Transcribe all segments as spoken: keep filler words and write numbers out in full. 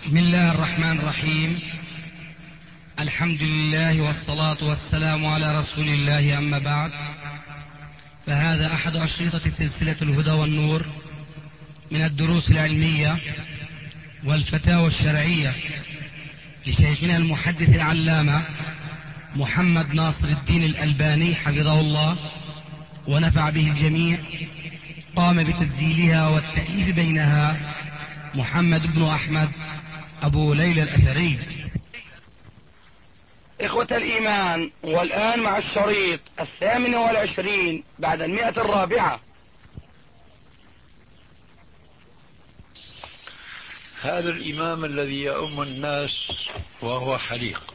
بسم الله الرحمن الرحيم. الحمد لله والصلاة والسلام على رسول الله، أما بعد، فهذا أحد أشرطة سلسلة الهدى والنور من الدروس العلمية والفتاوى الشرعية لشيخنا المحدث العلامة محمد ناصر الدين الألباني حفظه الله ونفع به الجميع. قام بتسجيلها والتأليف بينها محمد بن أحمد أبو ليلى الأثري. إخوة الإيمان، والآن مع الشريط الثامن والعشرين بعد المئة الرابعة. هذا الإمام الذي يؤم الناس وهو حليق،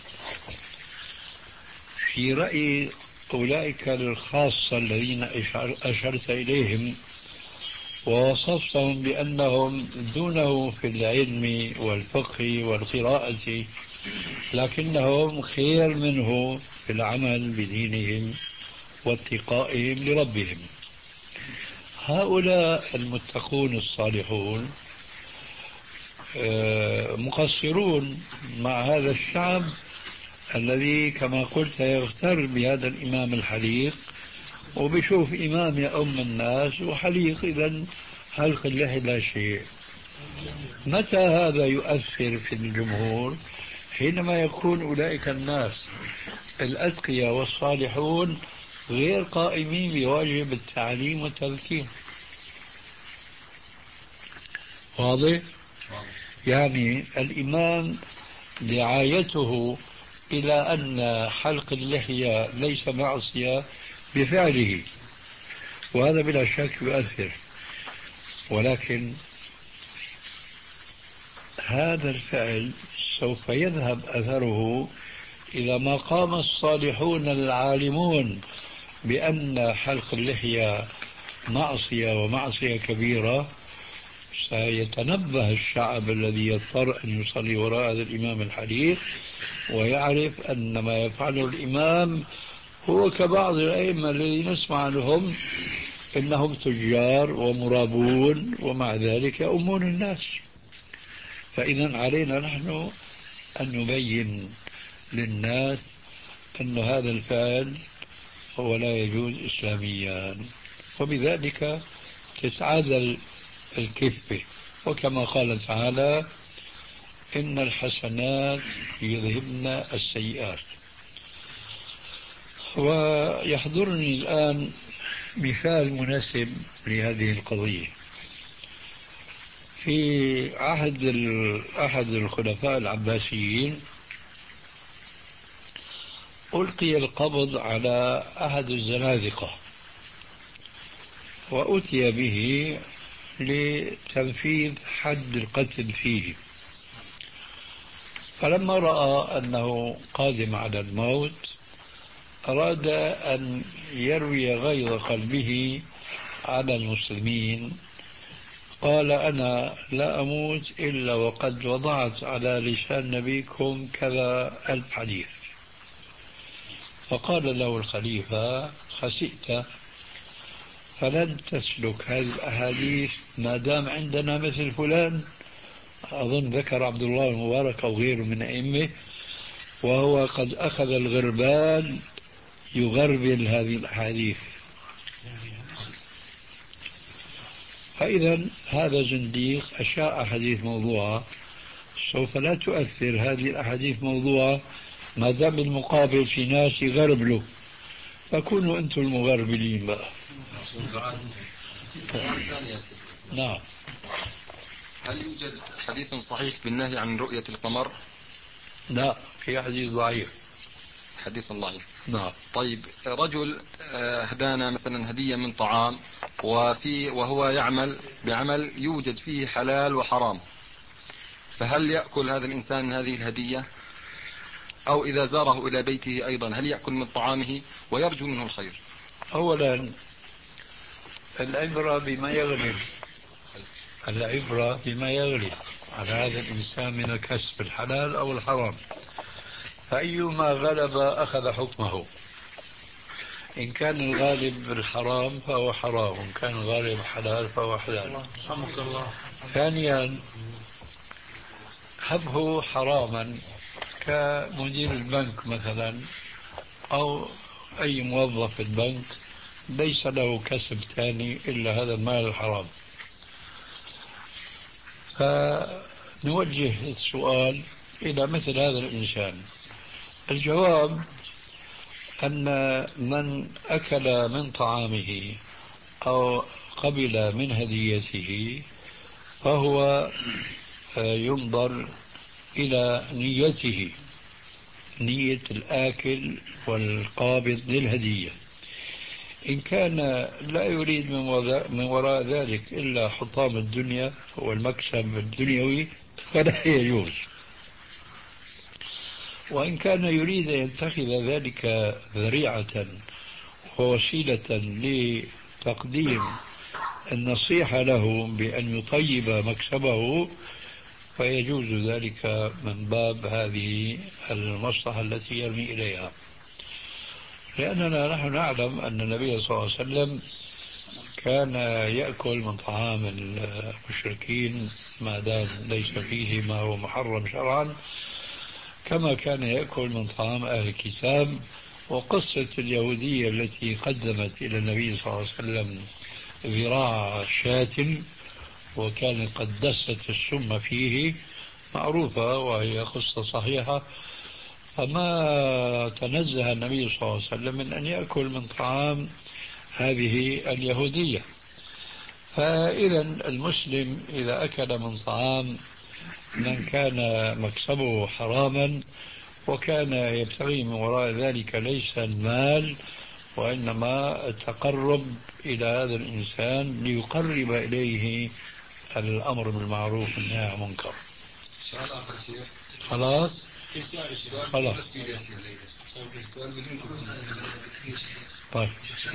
في رأي أولئك الخاصة الذين أشرت إليهم ووصفتهم بأنهم دونه في العلم والفقه والقراءة، لكنهم خير منه في العمل بدينهم واتقائهم لربهم. هؤلاء المتقون الصالحون مقصرون مع هذا الشعب الذي كما قلت يغتر بهذا الإمام الحليق، وبشوف إمام يؤم الناس وحليق، إذن حلق اللحية لا شيء. متى هذا يؤثر في الجمهور؟ حينما يكون أولئك الناس الأتقياء والصالحون غير قائمين بواجب التعليم والتذكير. واضح؟ يعني الإمام دعايته إلى أن حلق اللحية ليس معصية بفعله، وهذا بلا شك يؤثر، ولكن هذا الفعل سوف يذهب أثره إذا ما قام الصالحون العالمون بأن حلق اللحية معصية ومعصية كبيرة. سيتنبه الشعب الذي يضطر أن يصلي وراء هذا الإمام الحليق ويعرف أن ما يفعله الإمام هو كبعض الأئمة الذين نسمع لهم إنهم تجار ومرابون ومع ذلك يؤمون الناس. فإذا علينا نحن أن نبين للناس أن هذا الفعل هو لا يجوز إسلاميا، وبذلك تتعادل الكفة. وكما قال تعالى: إن الحسنات يذهبن السيئات. ويحضرني الآن مثال مناسب لهذه القضية. في عهد أحد الخلفاء العباسيين ألقي القبض على أحد الزنادقة وأتي به لتنفيذ حد القتل فيه، فلما رأى أنه قادم على الموت أراد أن يروي غيظ قلبه على المسلمين. قال: أنا لا أموت إلا وقد وضعت على لسان نبيكم كذا ألف حديث. فقال له الخليفة: خسئت، فلن تسلك هذه الأحاديث ما دام عندنا مثل فلان. أظن ذكر عبد الله المبارك أو غيره من أئمة، وهو قد أخذ الغربال يغربل هذه الأحاديث. فإذا هذا زنديق أشاع حديث موضوعة، سوف لا تؤثر هذه الأحاديث موضوعة ما دام المقابل في ناس يغربلوا، فكونوا أنتم المغربلين بقى. نعم. هل يوجد حديث صحيح بالنهي عن رؤية القمر؟ لا، في حديث ضعيف. حديث ضعيف. نعم. طيب، رجل هدانا مثلا هدية من طعام، وفي وهو يعمل بعمل يوجد فيه حلال وحرام، فهل يأكل هذا الإنسان هذه الهدية؟ أو إذا زاره إلى بيته أيضا هل يأكل من طعامه ويرجو منه الخير؟ أولا العبرة بما يغلب، العبرة بما يغلب على هذا الإنسان من الكسب الحلال أو الحرام، فأيما غلب أخذ حكمه. إن كان الغالب الحرام فهو حرام، وإن كان الغالب حلال فهو حلال. ثانيا، هبه حراما كمدير البنك مثلا أو أي موظف في البنك ليس له كسب ثاني إلا هذا المال الحرام. فنوجه السؤال إلى مثل هذا الإنسان. الجواب أن من أكل من طعامه أو قبل من هديته فهو ينظر إلى نيته، نية الآكل والقابض للهدية. إن كان لا يريد من وراء ذلك إلا حطام الدنيا والمكسب الدنيوي فلا يجوز. وإن كان يريد أن يتخذ ذلك ذريعة ووسيلة لتقديم النصيحة له بأن يطيب مكسبه فيجوز ذلك من باب هذه المصلحة التي يرمي إليها. لأننا نحن نعلم أن النبي صلى الله عليه وسلم كان يأكل من طعام المشركين ما دام ليس فيه ما هو محرم شرعا، كما كان يأكل من طعام أهل الكتاب. وقصة اليهودية التي قدمت إلى النبي صلى الله عليه وسلم ذراع شاة وكان قد دست السم فيه معروفة وهي قصة صحيحة. فما تنزه النبي صلى الله عليه وسلم من أن يأكل من طعام هذه اليهودية. فإذا المسلم إذا أكل من طعام من كان مكسبه حراما وكان يبتغي من وراء ذلك ليس المال وإنما التقرب إلى هذا الإنسان ليقرب إليه الأمر بالمعروف والنهي عن المنكر. سؤال آخر شيء. خلاص خلاص طيب.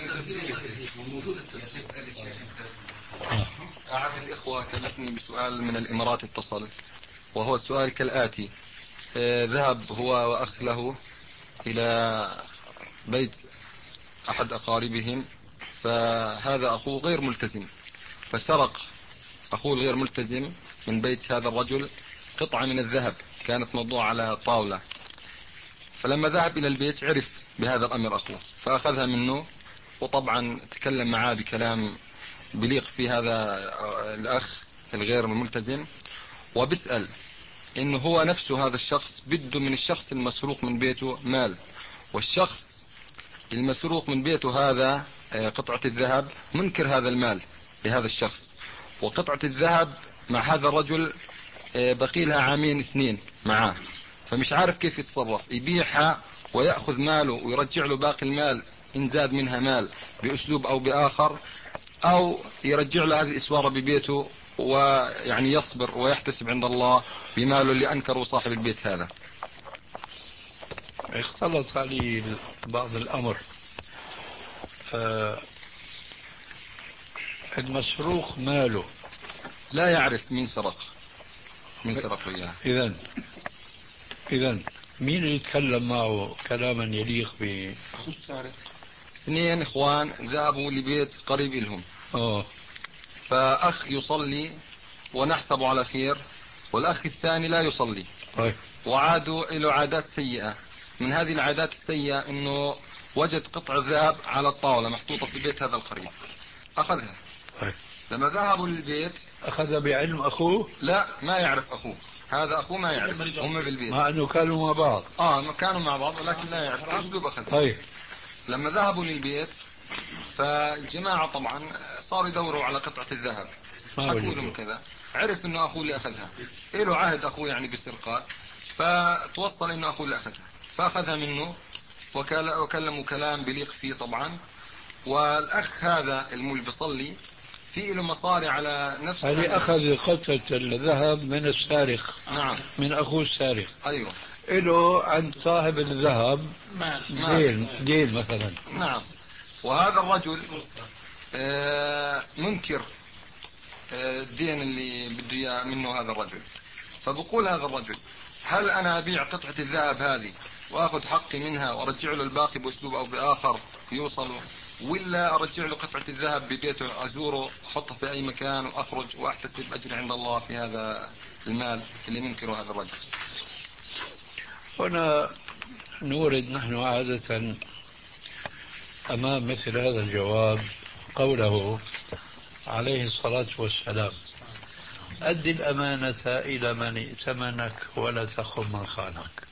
أحد الإخوة كلفني بسؤال من الإمارات اتصل، وهو السؤال كالآتي: آه ذهب هو وأخ له إلى بيت أحد أقاربهم، فهذا أخوه غير ملتزم، فسرق أخوه الغير ملتزم من بيت هذا الرجل قطعة من الذهب كانت موضوعة على طاولة. فلما ذهب إلى البيت عرف بهذا الأمر أخوه فأخذها منه، وطبعا تكلم معاه بكلام بليق في هذا الأخ الغير الملتزم، وبسأل إنه هو نفسه هذا الشخص بده من الشخص المسروق من بيته مال، والشخص المسروق من بيته هذا قطعة الذهب منكر هذا المال لهذا الشخص، وقطعة الذهب مع هذا الرجل بقي لها عامين اثنين معاه، فمش عارف كيف يتصرف، يبيعها ويأخذ ماله ويرجع له باقي المال إن زاد منها مال بأسلوب أو بآخر، أو يرجع له هذه الإسوارة ببيته ويعني يصبر ويحتسب عند الله بماله اللي أنكره صاحب البيت هذا. اختلط علي بعض الأمر. آه المسروق ماله لا يعرف مين سرق مين سرق إياه. إذن إذن مين اللي يتكلم معه كلاما يليق ب أخو السارق؟ اثنين إخوان ذهبوا لبيت قريب لهم، أوه. فأخ يصلي ونحسب على خير، والأخ الثاني لا يصلي. طيب. وعادوا إلى عادات سيئة. من هذه العادات السيئة أنه وجد قطع ذهب على الطاولة محطوطة في بيت هذا القريب، أخذها. طيب. لما ذهبوا للبيت أخذ بعلم أخوه؟ لا، ما يعرف أخوه، هذا أخوه ما يعرف، هم بالبيت مع أنه كانوا مع بعض. آه كانوا مع بعض ولكن لا يعرف أسلوب أخذها. طيب. لما ذهبوا للبيت فالجماعة طبعا صاروا يدوروا على قطعة الذهب، حكوا لهم كذا، عرف انه اخوه اللي اخذها، له عهد اخوه يعني بالسرقات، فتوصل انه اخوه اللي اخذها، فاخذها منه وكلموا كلام بليق فيه طبعا. والاخ هذا اللي بيصلي في له مصاري على نفس هذه اخذ قطعة الذهب من السارق. نعم، من اخوه السارق. ايوه، له عند صاحب الذهب دين دين مثلا. نعم. وهذا الرجل آه منكر الدين اللي بده اياه منه هذا الرجل، فبقول هذا الرجل: هل انا ابيع قطعة الذهب هذه واخذ حقي منها وارجع له الباقي باسلوب او باخر يوصل ولا أرجع له قطعة الذهب ببيته أزوره أحطه في أي مكان وأخرج وأحتسب أجر عند الله في هذا المال اللي منكره هذا الرجل؟ هنا نورد نحن عادة أمام مثل هذا الجواب قوله عليه الصلاة والسلام: أد الأمانة إلى من ائتمنك ولا تخن من خانك.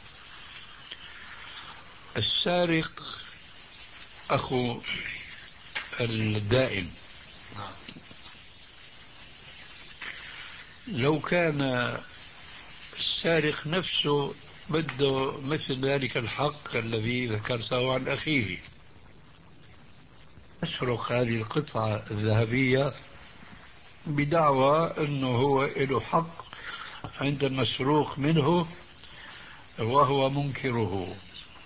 السارق أخو الدائن، لو كان السارق نفسه بده مثل ذلك الحق الذي ذكرته عن أخيه، يسرق هذه القطعة الذهبية بدعوى أنه هو له حق عند المسروق منه وهو منكره،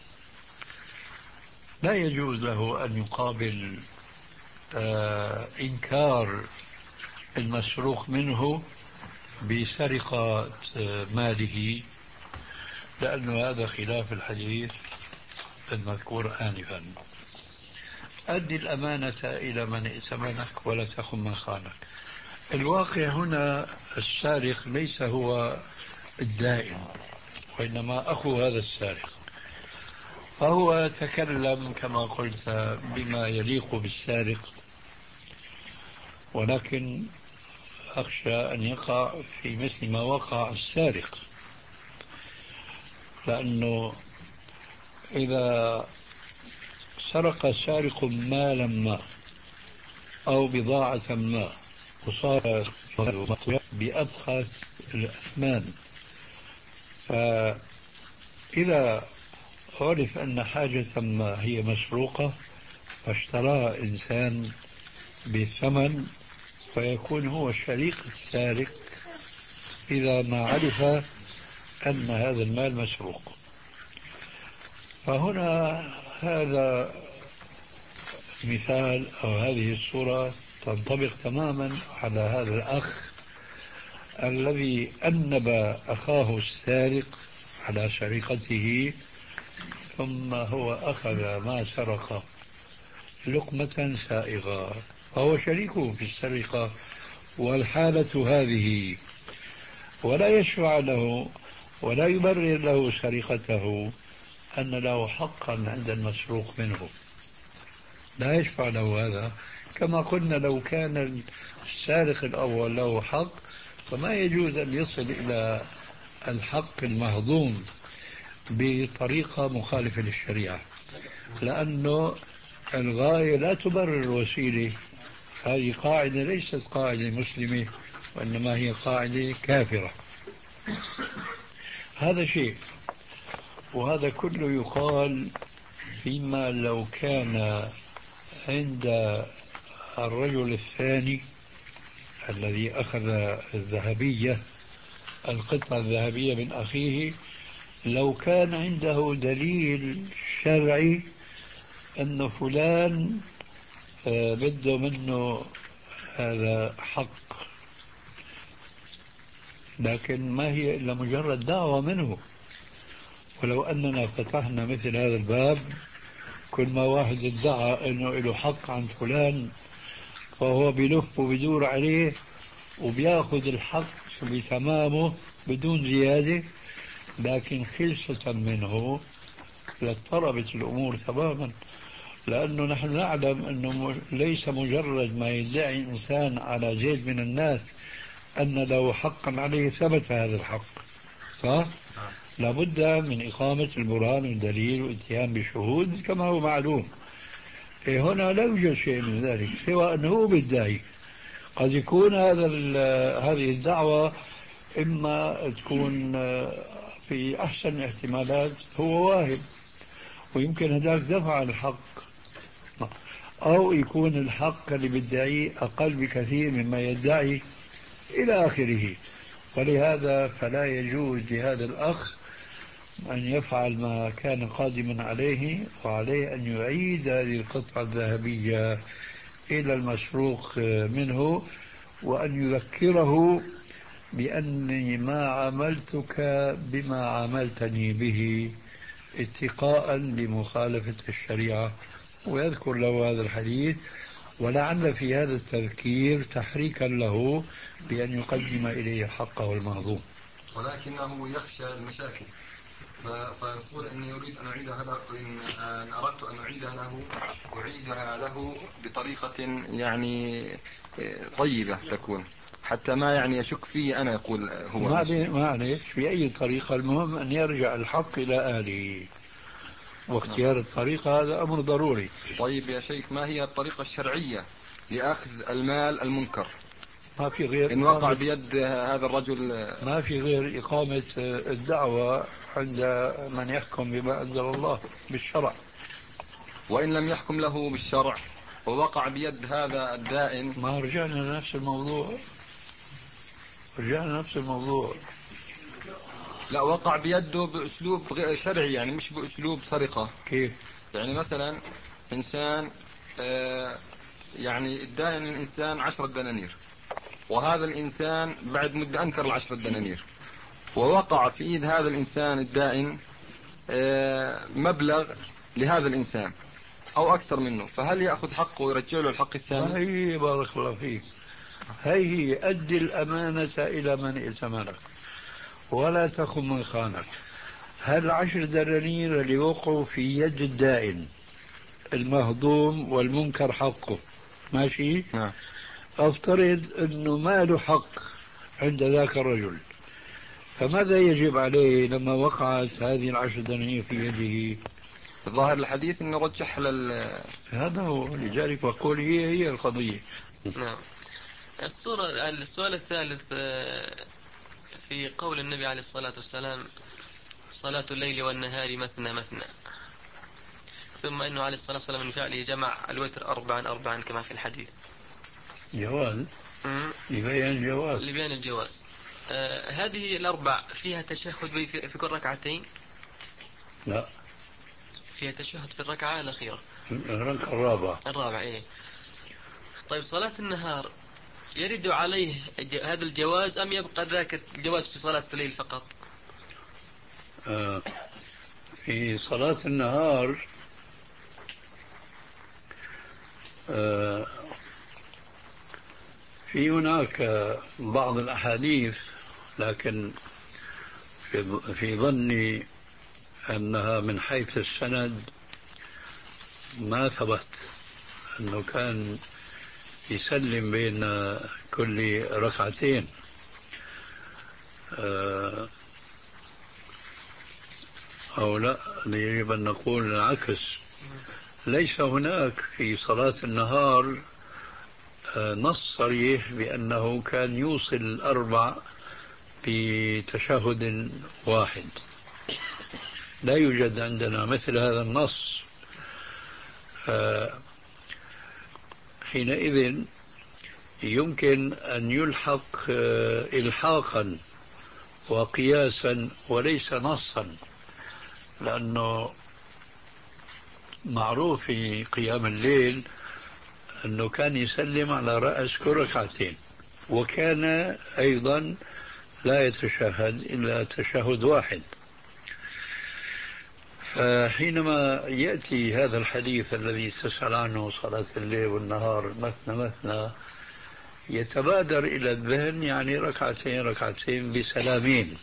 لا يجوز له أن يقابل آه إنكار المسروق منه بسرقة ماله، لأن هذا خلاف الحديث المذكور آنفا. أدي الأمانة إلى من ائتمنك ولا تخن من خانك. الواقع هنا السارق ليس هو الدائن، وإنما أخو هذا السارق، فهو تكلم كما قلت بما يليق بالسارق، ولكن أخشى أن يقع في مثل ما وقع السارق، لأنه إذا سرق السارق مالا ما أو بضاعة ما وصار بأبخس الأثمان، فإذا عرف أن حاجة ما هي مسروقة فاشتراها إنسان بثمن، فيكون هو شريك السارق إذا ما عرف أن هذا المال مسروق. فهنا هذا مثال أو هذه الصورة تنطبق تماما على هذا الأخ الذي أنب أخاه السارق على سرقته، ثم هو أخذ ما سرق لقمة سائغة، فهو شريكه في السرقة والحالة هذه، ولا يشفع له ولا يبرر له سرقته أن له حقا عند المسروق منه، لا يشفع له هذا. كما قلنا لو كان السارق الأول له حق فما يجوز أن يصل إلى الحق المهضوم بطريقة مخالفة للشريعة، لأنه الغاية لا تبرر الوسيلة. هذه قاعدة ليست قاعدة مسلمة، وإنما هي قاعدة كافرة. هذا شيء، وهذا كله يقال فيما لو كان عند الرجل الثاني الذي أخذ الذهبية القطعة الذهبية من أخيه، لو كان عنده دليل شرعي أن فلان بده منه هذا حق، لكن ما هي إلا مجرد دعوة منه. ولو أننا فتحنا مثل هذا الباب، كل ما واحد ادعى أنه له حق عن فلان فهو بلف وبدور عليه وبياخذ الحق بتمامه بدون زيادة، لكن خلصة منه لاضطربت الأمور تماما، لأنه نحن نعلم أنه ليس مجرد ما يدعي إنسان على زيد من الناس أن له حقا عليه ثبت هذا الحق، صح؟ لابد من إقامة البرهان والدليل والاتيان بشهود كما هو معلوم. إيه هنا لا يوجد شيء من ذلك سوى أنه بالداعي. قد يكون هذا هذه الدعوة إما تكون في أحسن الاحتمالات هو واهب ويمكن هذاك دفع الحق، أو يكون الحق اللي بيدعيه أقل بكثير مما يدعي إلى آخره. ولهذا فلا يجوز لهذا الأخ أن يفعل ما كان قادما عليه، وعليه أن يعيد هذه القطعة الذهبية إلى المسروق منه، وأن يذكره بأني ما عاملتك بما عاملتني به اتقاء لمخالفة الشريعة ويذكر له هذا الحديث، ولعل في هذا التذكير تحريكا له بأن يقدم إليه حقه المهضوم. ولكنه يخشى المشاكل، فيقول إني أريد أن أعيدها له، إن أردت أن أعيدها له أعيدها له بطريقة يعني طيبة تكون، حتى ما يعني يشك فيه أنا، يقول هو معلش بأي طريقة، المهم أن يرجع الحق إلى أهله، واختيار الطريقة هذا أمر ضروري. طيب يا شيخ، ما هي الطريقة الشرعية لأخذ المال المنكر؟ ما في غير إن وقع بيد هذا الرجل، ما في غير إقامة الدعوة عند من يحكم بما أنزل الله بالشرع. وإن لم يحكم له بالشرع ووقع بيد هذا الدائن، ما رجعنا لنفس الموضوع، رجعنا لنفس الموضوع. لا، وقع بيده بأسلوب غير شرعي، يعني مش بأسلوب سرقة. كيف؟ يعني مثلا إنسان آه يعني الدائن الإنسان عشرة دنانير، وهذا الإنسان بعد مدة أنكر العشرة دنانير، ووقع في إيد هذا الإنسان الدائن آه مبلغ لهذا الإنسان أو أكثر منه، فهل يأخذ حقه ويرجع له الحق الثاني؟ هي بارك الله فيك، هي أدي الأمانة إلى من ائتمنك ولا تخن من خانك. هل عشر دنانير اللي وقعوا في يد الدائن المهضوم والمنكر حقه، ماشي؟ نعم. أفترض أنه ما له حق عند ذاك الرجل، فماذا يجب عليه لما وقعت هذه العشر دنانير في يده؟ ظاهر الحديث أنه رجح لل... هذا هو، لذلك بقول هي هي القضية. نعم. الصورة السؤال الثالث في قول النبي عليه الصلاة والسلام: صلاة الليل والنهار مثنى مثنى، ثم أنه عليه الصلاة والسلام من فعله جمع الوتر أربعا أربعا كما في الحديث. جواز، لبيان الجواز، لبيان الجواز. آه هذه الأربع فيها تشهد في, في كل ركعتين؟ لا، فيها تشهد في الركعة الأخيرة، الركعة الرابعة. الرابعة إيه. طيب صلاة النهار يرد عليه هذا الجواز أم يبقى ذاك الجواز في صلاة الليل فقط؟ آه في صلاة النهار آه في هناك بعض الأحاديث، لكن في, في ظني أنها من حيث السند ما ثبت أنه كان يسلم بين كل ركعتين. آه أو لا، يجب أن نقول العكس، ليس هناك في صلاة النهار نص صريح بأنه كان يوصل الأربع بتشهد واحد، لا يوجد عندنا مثل هذا النص. حينئذ يمكن أن يلحق إلحاقا وقياسا وليس نصا، لأنه معروف في قيام الليل أنه كان يسلم على رأس كل ركعتين، وكان أيضا لا يتشهد إلا تشهد واحد. فحينما يأتي هذا الحديث الذي تسأل عنه صلاة الليل والنهار مثنى مثنى، يتبادر إلى الذهن يعني ركعتين ركعتين بسلامين.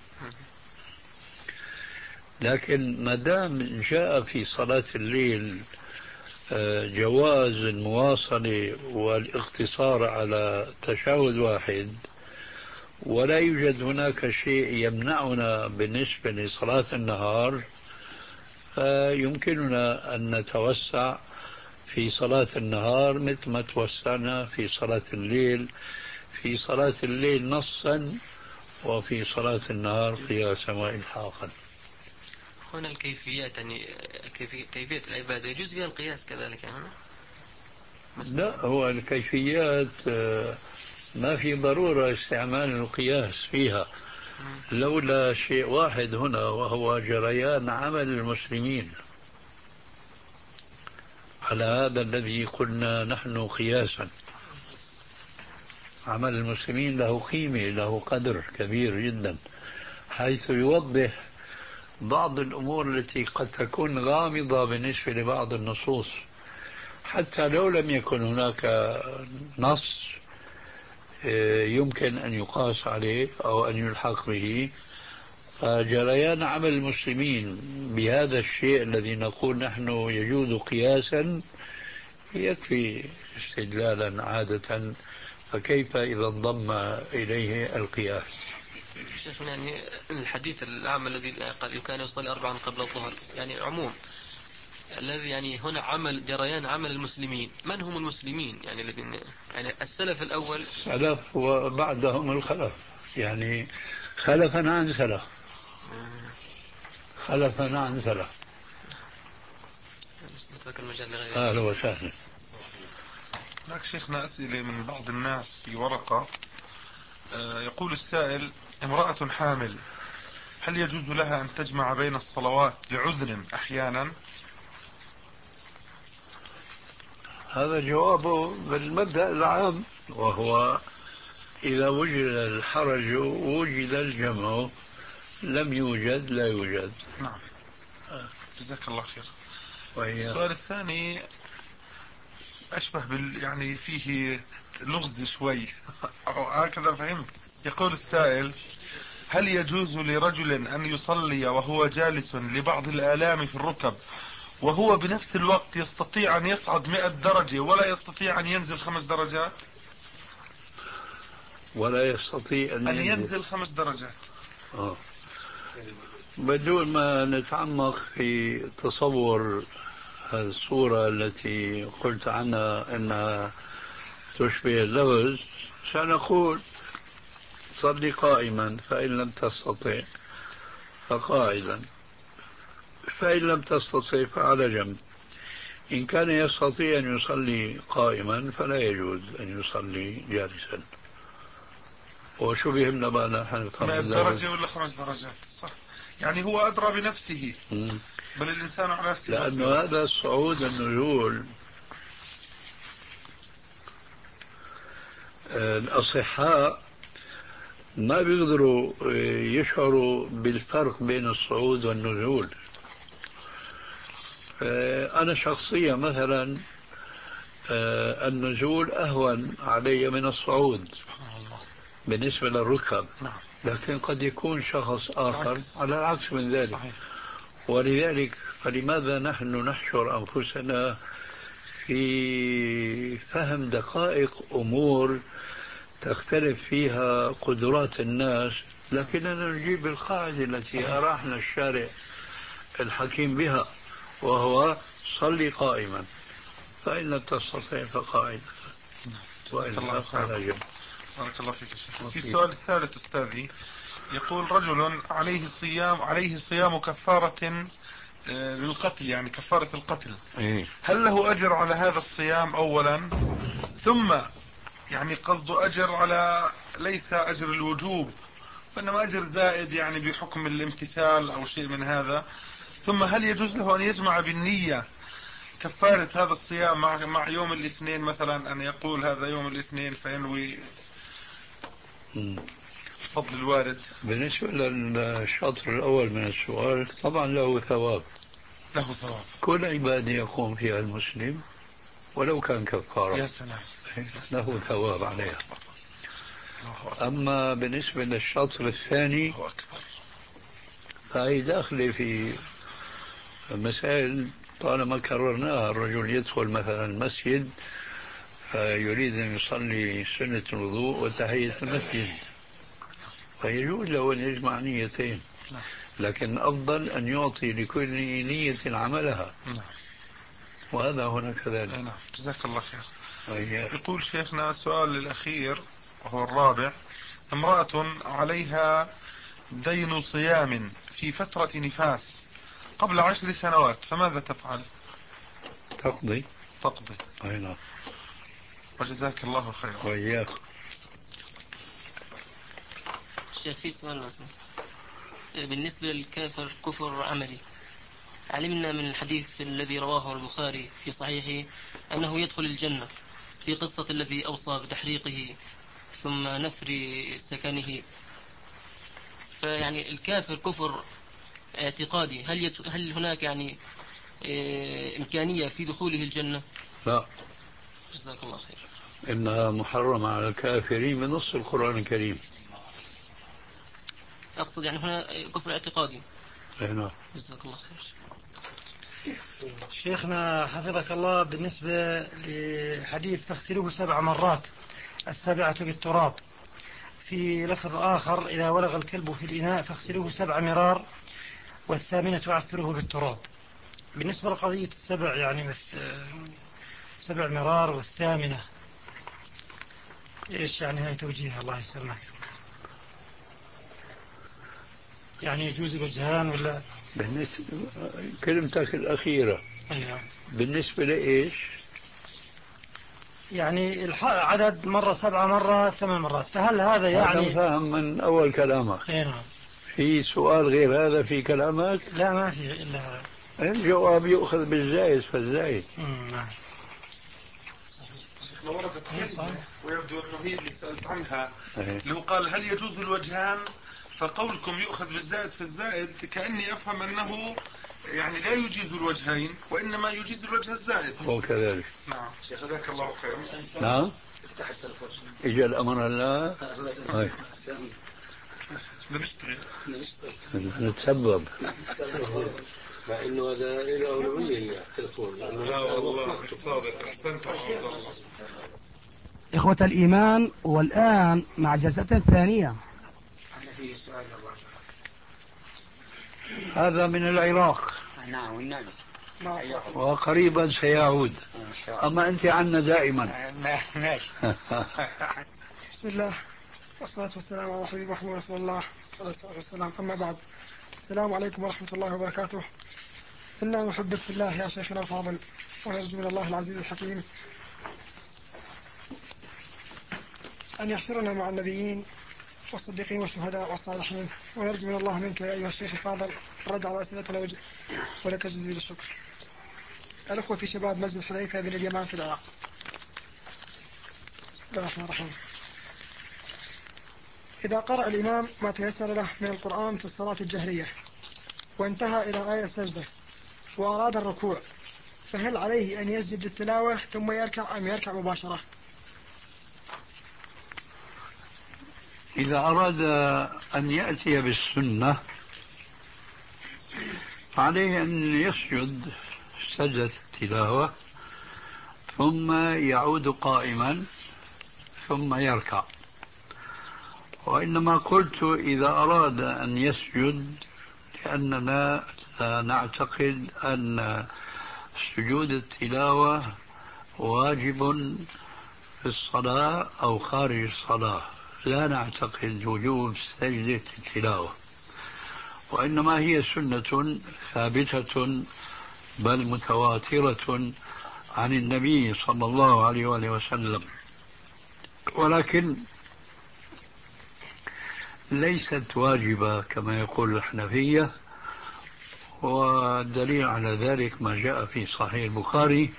لكن ما دام جاء في صلاة الليل جواز المواصلة والاقتصار على تشهد واحد، ولا يوجد هناك شيء يمنعنا بالنسبة لصلاة النهار، فيمكننا أن نتوسع في صلاة النهار مثل ما توسعنا في صلاة الليل، في صلاة الليل نصا وفي صلاة النهار قياسا وإلحاقا. هنا الكيفيات، يعني كيفية العبادة يجوز فيها القياس كذلك يعني؟ لا، هو الكيفيات ما في ضرورة استعمال القياس فيها، لولا شيء واحد هنا وهو جريان عمل المسلمين على هذا الذي قلنا نحن قياسا. عمل المسلمين له قيمة، له قدر كبير جدا، حيث يوضح بعض الأمور التي قد تكون غامضة بالنسبة لبعض النصوص، حتى لو لم يكن هناك نص يمكن أن يقاس عليه أو أن يلحق به، فجريان عمل المسلمين بهذا الشيء الذي نقول نحن يجوز قياسا يكفي استدلالا عادة، فكيف إذا انضم إليه القياس؟ شيخنا يعني الحديث العام الذي قال كان يصلي أربعا قبل الظهر يعني عموم الذي يعني هنا عمل جريان عمل المسلمين، من هم المسلمين يعني الذين يعني السلف الأول؟ سلف وبعدهم الخلف، يعني خلفا عن سلف، خلفا عن سلف. أهلا وسهلا. هناك شيخنا أسئلة من بعض الناس في ورقة. آه يقول السائل: امرأة حامل هل يجوز لها أن تجمع بين الصلوات لعذر أحيانا؟ هذا جوابه بالمبدأ العام، وهو إذا وجد الحرج وجد الجمع، لم يوجد لا يوجد. نعم جزاك الله خير. وهي السؤال الثاني أشبه بال يعني فيه لغز شوي أو هكذا فهمت. يقول السائل: هل يجوز لرجل أن يصلي وهو جالس لبعض الآلام في الركب وهو بنفس الوقت يستطيع أن يصعد مئة درجة ولا يستطيع أن ينزل خمس درجات؟ ولا يستطيع أن, أن ينزل, ينزل خمس درجات. آه. بدون ما نتعمق في تصور الصورة التي قلت عنها أنها تشبه اللغز، سنقول صلي قائما، فإن لم تستطع فقاعدا، فإن لم تستطع فعلى جنب. إن كان يستطيع أن يصلي قائما فلا يجوز أن يصلي جالسا. وشو بيهمنا بقى نحن مئة درجة ولا خمس درجات؟ صح، يعني هو أدرى بنفسه. م. بل الإنسان على نفسه لأنه بصير. هذا الصعود النزول الأصحاء ما بيقدروا يشعروا بالفرق بين الصعود والنزول. أنا شخصيا مثلا النزول أهون علي من الصعود بالنسبة للركب، لكن قد يكون شخص آخر على العكس من ذلك. صحيح. ولذلك فلماذا نحن نحشر أنفسنا في فهم دقائق أمور تختلف فيها قدرات الناس، لكننا نجيب القاعدة التي أراحنا الشارع الحكيم بها، وهو صلي قائما، فإن لم تستطع فقاعدا، وإلا فعلى جنب. بارك الله فيك شيخ. في السؤال الثالث أستاذي، يقول: رجل عليه صيام عليه صيام كفارة للقتل، يعني كفارة القتل، هل له أجر على هذا الصيام أولا؟ ثم يعني قصد أجر على ليس أجر الوجوب وإنما أجر زائد يعني بحكم الامتثال أو شيء من هذا. ثم هل يجوز له أن يجمع بالنية كفارة هذا الصيام مع مع يوم الاثنين مثلا، أن يقول هذا يوم الاثنين فينوي فضل الوارد؟ بالنسبة للشطر الأول من السؤال، طبعا له ثواب، له ثواب كل عبادة يقوم فيها المسلم ولو كان كفارة. يا سلام. له ثواب عليها. أما بالنسبة للشطر الثاني فهي داخلة في مسائل طالما كررناها. الرجل يدخل مثلا المسجد فيريد أن يصلي سنة الوضوء وتحية المسجد، فيجوز له أن يجمع نيتين، لكن أفضل أن يعطي لكل نية عملها، وهذا هنا كذلك. نعم جزاك الله خير. أيه. يقول شيخنا السؤال الأخير وهو الرابع: امرأة عليها دين صيام في فترة نفاس قبل عشر سنوات، فماذا تفعل؟ تقضي تقضي. أي نعم. وجزاك الله خيرا. وإياك. شيخ في سؤال مثلا بالنسبة للكافر كفر عملي، علمنا من الحديث الذي رواه البخاري في صحيحه أنه يدخل الجنة في قصة الذي أوصى بتحريقه ثم نفر سكنه، فيعني الكافر كفر اعتقادي هل يت... هل هناك يعني إيه إمكانية في دخوله الجنة؟ لا، جزاك الله خير. إنها محرمة على الكافرين بنص القرآن الكريم. أقصد يعني هنا كفر اعتقادي. نعم. جزاك الله خير. شيخنا حفظك الله، بالنسبة لحديث فاغسلوه سبع مرات السابعة بالتراب، في لفظ آخر إذا ولغ الكلب في الإناء فاغسلوه سبع مرار والثامنة عفروه بالتراب. بالنسبة لقضية السبع يعني سبع مرار والثامنة إيش يعني هاي توجيه؟ الله يسلمك، يعني يجوز الوجهان ولا؟ بالنسبة كلمتك الأخيرة أيوة. بالنسبة لإيش؟ يعني عدد مرة سبعة مرة ثمان مرات، فهل هذا يعني؟ هذا فهم من أول كلامك. نعم. في سؤال غير هذا في كلامك؟ لا ما في إلا هذا. الجواب يؤخذ بالزايد فالزايد. نعم. وردت كلمة ويبدو أنه هي اللي سألت عنها، اللي هو قال هل يجوز الوجهان؟ فقولكم يؤخذ بالزائد فالزائد كأني أفهم أنه يعني لا يجيز الوجهين وإنما يجيز الوجه الزائد. هو كذلك. نعم. جزاك الله خير. نعم. إجا الأمر هلا. هاي. نشتغل. نتسبب. مع إنه هذا له أولوية التلفون. لا والله صادق، أحسنت عبد الله. إخوة الإيمان، والآن مع جلسة ثانية. هذا من العراق. نعم والنعم. وقريبا سيعود. أما أنت عنا دائما. ماشي. بسم الله والصلاة والسلام على حبيب محمد رسول الله صلى الله عليه وسلم. أما بعد، السلام عليكم ورحمة الله وبركاته. إنا نحبك في الله يا شيخنا الفاضل، ونرجو من الله العزيز الحكيم أن يحشرنا مع النبيين والصديقين والشهداء والصالحين، ونرجو من الله منك يا أيها الشيخ الفاضل الرد على أسئلتنا وجه ولك جزيل الشكر. الأخوة في شباب مسجد حذيفة بن اليمان في العراق. بسم الله الرحمن الرحيم. إذا قرأ الإمام ما تيسر له من القرآن في الصلاة الجهرية وانتهى إلى آية السجدة وأراد الركوع، فهل عليه أن يسجد التلاوة ثم يركع أم يركع مباشرة؟ إذا أراد أن يأتي بالسنة فعليه أن يسجد سجدة التلاوة ثم يعود قائما ثم يركع. وإنما قلت إذا أراد أن يسجد لأننا نعتقد أن سجود التلاوة واجب في الصلاة أو خارج الصلاة، لا نعتقد وجوب سجدة التلاوة، وإنما هي سنة ثابتة بل متواترة عن النبي صلى الله عليه وآله وسلم، ولكن ليست واجبة كما يقول الحنفية. والدليل على ذلك ما جاء في صحيح البخاري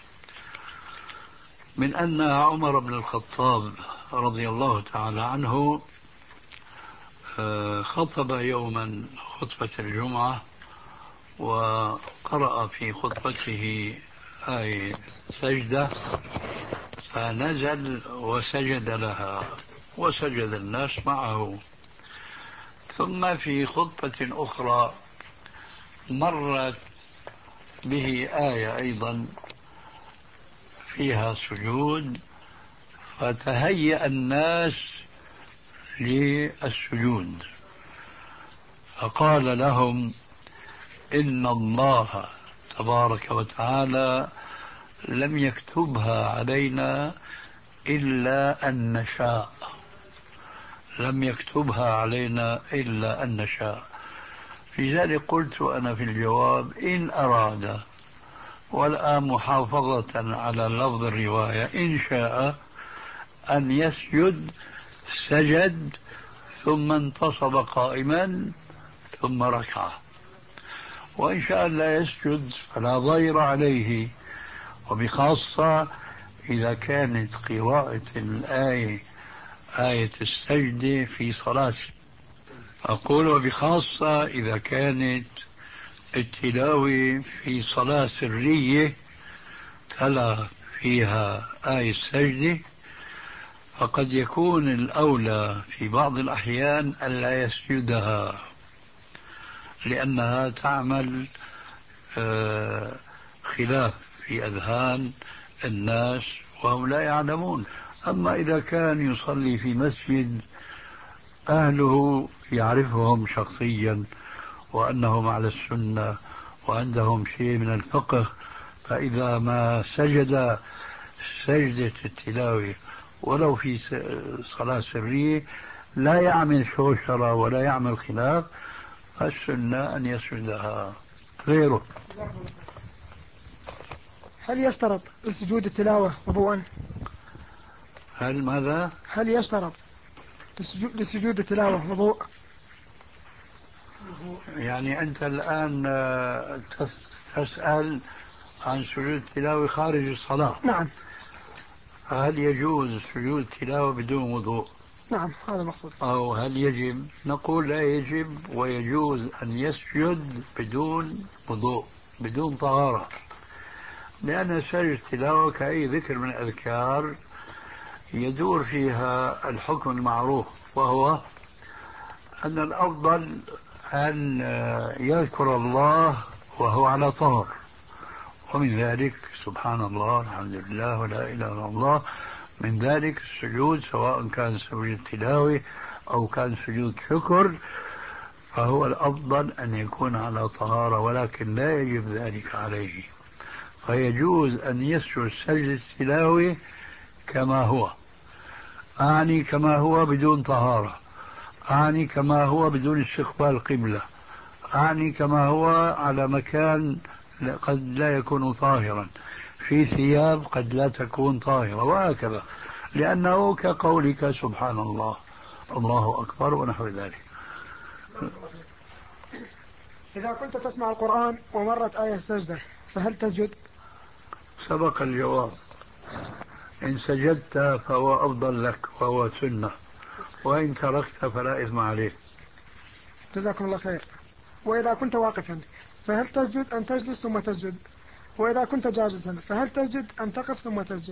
من أن عمر بن الخطاب رضي الله تعالى عنه خطب يوما خطبة الجمعة وقرأ في خطبته آية سجدة فنزل وسجد لها وسجد الناس معه. ثم في خطبة أخرى مرت به آية أيضا فيها سجود فتهيأ الناس للسجود فقال لهم إن الله تبارك وتعالى لم يكتبها علينا إلا أن نشاء، لم يكتبها علينا إلا أن نشاء. في ذلك قلت أنا في الجواب إن أراد، والآن محافظة على لفظ الرواية، إن شاء أن يسجد سجد ثم انتصب قائما ثم ركع، وإن شاء لا يسجد فلا ضير عليه، وبخاصة إذا كانت قراءة الآية آية السجدة في صلاة. أقول وبخاصة إذا كانت التلاوة في صلاة سرية تلا فيها آية السجدة، فقد يكون الأولى في بعض الأحيان ألا يسجدها، لأنها تعمل خلاف في أذهان الناس وهم لا يعلمون. أما إذا كان يصلي في مسجد أهله يعرفهم شخصيا وأنهم على السنة وعندهم شيء من الفقه، فإذا ما سجد سجدة التلاوة ولو في صلاة سرية لا يعمل شوشرة ولا يعمل خلاف، فالسنة أن يسجدها غيره. هل يشترط لسجود التلاوة وضوءا؟ هل ماذا؟ هل يشترط لسجود التلاوة وضوء؟ يعني أنت الآن تسأل عن سجود التلاوة خارج الصلاة. نعم. هل يجوز سجود التلاوة بدون وضوء؟ نعم هذا المقصود. أو هل يجب؟ نقول لا يجب، ويجوز أن يسجد بدون وضوء بدون طهارة، لأن سجد التلاوة كأي ذكر من الأذكار يدور فيها الحكم المعروف، وهو أن الأفضل أن يذكر الله وهو على طهر، ومن ذلك سبحان الله الحمد لله ولا إله إلا الله. من ذلك السجود سواء كان سجود تلاوة أو كان سجود شكر، فهو الأفضل أن يكون على طهارة، ولكن لا يجب ذلك عليه، فيجوز أن يسجد سجد التلاوة كما هو، أعني كما هو بدون طهارة، أعني كما هو بدون استقبال قبلة، أعني كما هو على مكان قد لا يكون طاهرا، في ثياب قد لا تكون طاهرة، وهكذا، لأنه كقولك سبحان الله الله أكبر ونحو ذلك. إذا كنت تسمع القرآن ومرت آية السجدة فهل تسجد؟ سبق الجواب، إن سجدت فهو أفضل لك وهو سنة، وإن تركت فلا إثم عليك. جزاكم الله خير. وإذا كنت واقفا فهل تسجد أن تجلس ثم تسجد؟ وإذا كنت جالسا فهل تسجد أن تقف ثم تسجد؟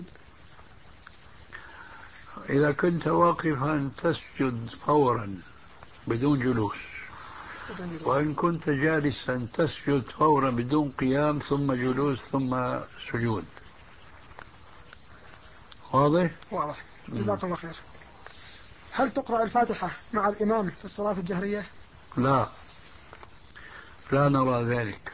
إذا كنت واقفا تسجد فورا بدون جلوس، وإن كنت جالسا تسجد فورا بدون قيام ثم جلوس ثم سجود. واضح؟ واضح. جزاكم الله خير. هل تقرأ الفاتحة مع الإمام في الصلاة الجهرية؟ لا، لا نرى ذلك.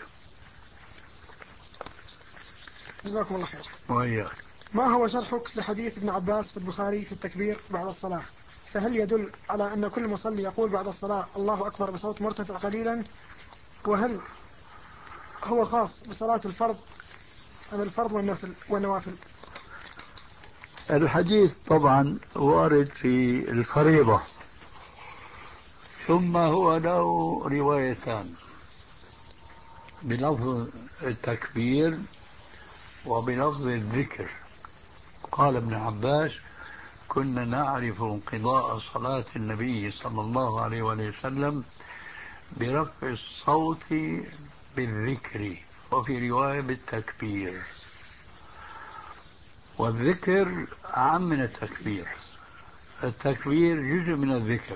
جزاكم الله خير. وإياك. ما هو شرحك لحديث ابن عباس في البخاري في التكبير بعد الصلاة؟ فهل يدل على أن كل مصلي يقول بعد الصلاة الله أكبر بصوت مرتفع قليلا؟ وهل هو خاص بصلاة الفرض أم الفرض والنفل والنوافل؟ الحديث طبعا وارد في الفريضة، ثم هو له روايتان بلفظ التكبير وبلفظ الذكر. قال ابن عباس: كنا نعرف انقضاء صلاة النبي صلى الله عليه وسلم برفع الصوت بالذكر، وفي رواية بالتكبير، والذكر أعم من التكبير، التكبير جزء من الذكر.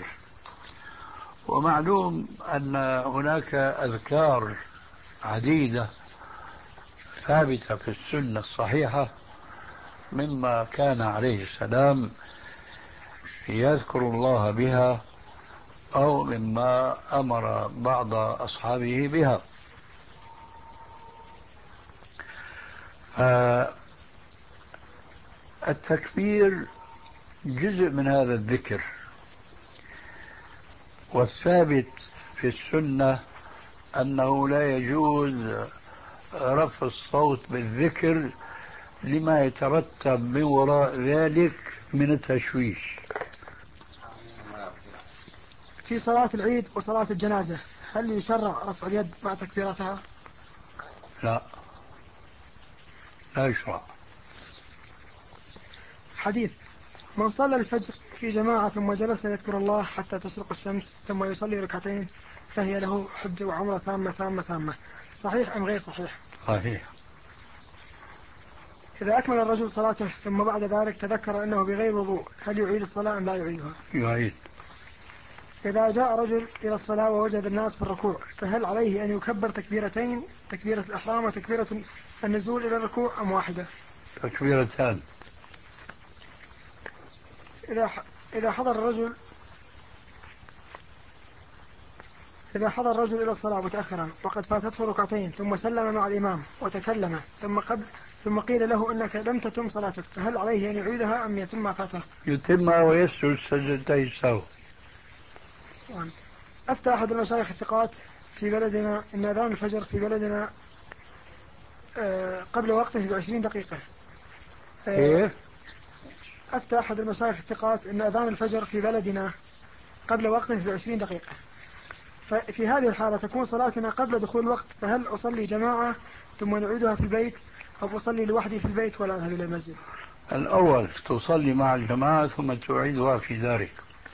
ومعلوم أن هناك أذكار عديدة ثابتة في السنة الصحيحة مما كان عليه السلام يذكر الله بها، أو مما أمر بعض أصحابه بها. التكبير جزء من هذا الذكر، والثابت في السنة أنه لا يجوز رفع الصوت بالذكر لما يترتب من وراء ذلك من التشويش. في صلاة العيد وصلاة الجنازة هل يشرع رفع اليد مع تكبيرتها؟ لا، لا يشرع. حديث: من صلى الفجر في جماعة ثم جلس يذكر الله حتى تشرق الشمس ثم يصلي ركعتين فهي له حجة وعمرة تامة تامة تامة، صحيح أم غير صحيح؟ صحيح. إذا أكمل الرجل صلاته ثم بعد ذلك تذكر أنه بغير وضوء هل يعيد الصلاة أم لا يعيدها؟ يعيد. إذا جاء رجل إلى الصلاة ووجد الناس في الركوع فهل عليه أن يكبر تكبيرتين، تكبيرة الإحرام وتكبيرة النزول إلى الركوع أم واحدة؟ تكبيرتان. إذا إذا حضر الرجل إذا حضر الرجل إلى الصلاة متأخرا وقد فاتته ركعتين ثم سلم مع الإمام وتكلم ثم قبل ثم قيل له أنك لم تتم صلاتك فهل عليه أن يعيدها أم يتم ما فاته؟ يتمها ويسجد سجدتين سوا. أفتى أحد المشايخ الثقات في بلدنا أن أذان الفجر في بلدنا قبل وقته بعشرين دقيقة. كيف؟ أفتى أحد المشايخ الثقات أن أذان الفجر في بلدنا قبل وقته بعشرين دقيقة، ففي هذه الحالة تكون صلاتنا قبل دخول الوقت، فهل أصلي جماعة ثم نعيدها في البيت أو أصلي لوحدي في البيت ولا أذهب إلى المسجد؟ الأول تصلي مع الجماعة ثم تعيدها في دارك.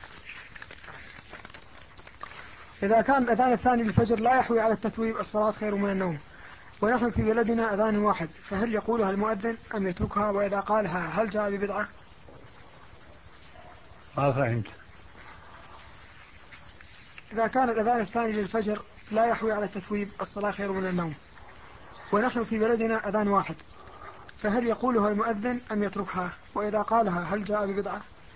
إذا كان الأذان الثاني للفجر لا يحوي على التثويب الصلاة خير من النوم ونحن في بلدنا أذان واحد فهل يقولها المؤذن أم يتركها؟ وإذا قالها هل جاء ببدعة؟ ما فهمت. إذا كان الأذان الثاني للفجر لا يحوي على التثويب الصلاة خير من النوم ونحن في بلدنا أذان واحد فهل يقولها المؤذن أم يتركها؟ وإذا قالها هل جاء ببدعة؟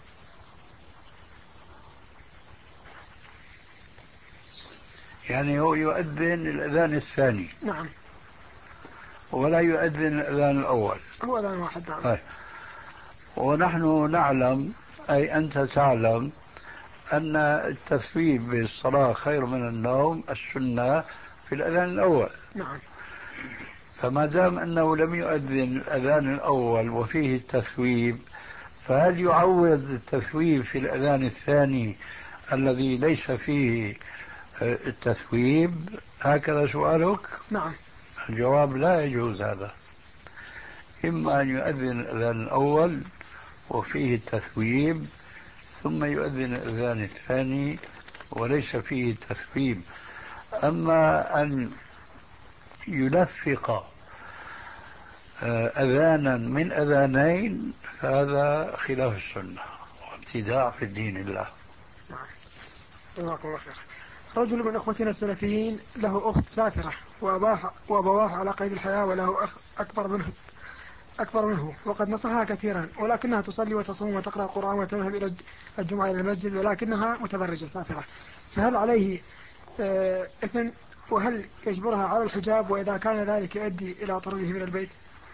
يعني هو يؤذن الأذان الثاني. نعم. ولا يؤذن الأذان الأول. هو أذان واحد. نعم. طيب. ونحن نعلم أي أنت تعلم أن التثويب بالصلاة خير من النوم السنة في الأذان الأول. نعم. فما دام أنه لم يؤذن الأذان الأول وفيه التثويب فهل يعوض التثويب في الأذان الثاني الذي ليس فيه التثويب؟ هكذا سؤالك؟ نعم. الجواب لا يجوز هذا. إما أن يؤذن الأذان الأول وفيه التثويب ثم يؤذن الأذان الثاني وليس فيه التثويب. أما أن يلفق أذانا من أذانين فهذا خلاف السنة وابتداع في الدين الله. نعم. رجل من أخوتنا السلفيين له أخت سافرة وأباه وأبواه على قيد الحياة وله أخ أكبر منه أكبر منه وقد نصحها كثيرا ولكنها تصلي وتصوم وتقرأ القرآن وتذهب إلى الجمعة إلى المسجد ولكنها متبرجة سافرة فهل عليه إثم وهل يجبرها على الحجاب وإذا كان ذلك يؤدي إلى طرده من البيت؟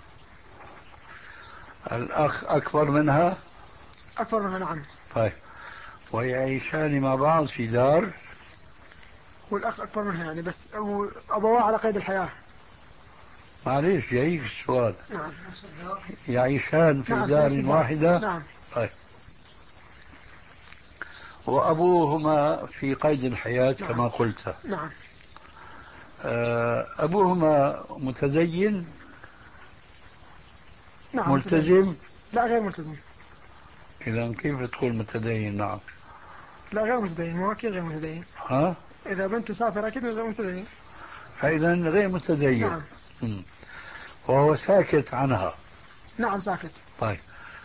الأخ أكبر منها؟ أكبر منها. نعم. طيب. ويعيشان مع بعض في دار؟ والأخ أكبر منها يعني بس أبواه على قيد الحياة. معليش جايك السؤال. نعم. يعيشان في نعم. دار واحدة. نعم. طيب. وأبوهما في قيد الحياة. نعم. كما قلت. نعم. أبوهما متدين؟ نعم. ملتزم؟ لا غير ملتزم. إذا كيف تقول متدين؟ نعم. لا غير متدين. مو أكيد غير متدين. ها؟ إذا بنت سافر أكيد غير متدين. فإذا غير متدين. نعم. م. وهو ساكت عنها. نعم ساكت. طيب.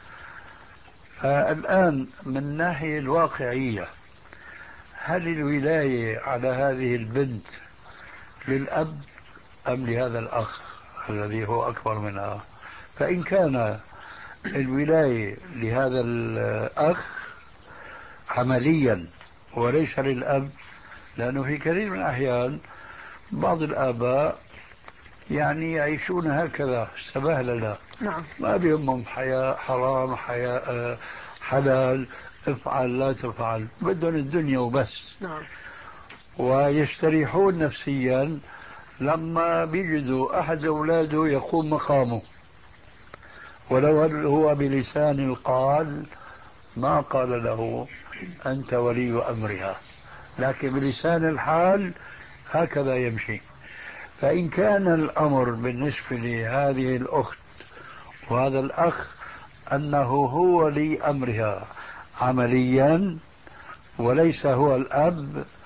الآن من الناحية الواقعية هل الولاية على هذه البنت للأب أم لهذا الأخ الذي هو أكبر منها؟ فإن كان الولاية لهذا الأخ عمليا وليس للأب، لأنه في كثير من الأحيان بعض الآباء يعني يعيشون هكذا سبهللة. نعم. ما بيهمهم حياة حرام حياة حلال، افعل لا تفعل، بدهم الدنيا وبس. نعم. ويستريحون نفسيا لما بيجدوا أحد أولاده يقوم مقامه، ولو هو بلسان القال ما قال له أنت ولي أمرها، لكن بلسان الحال هكذا يمشي. فإن كان الأمر بالنسبة لهذه الأخت وهذا الأخ أنه هو لي أمرها عمليا وليس هو الأب،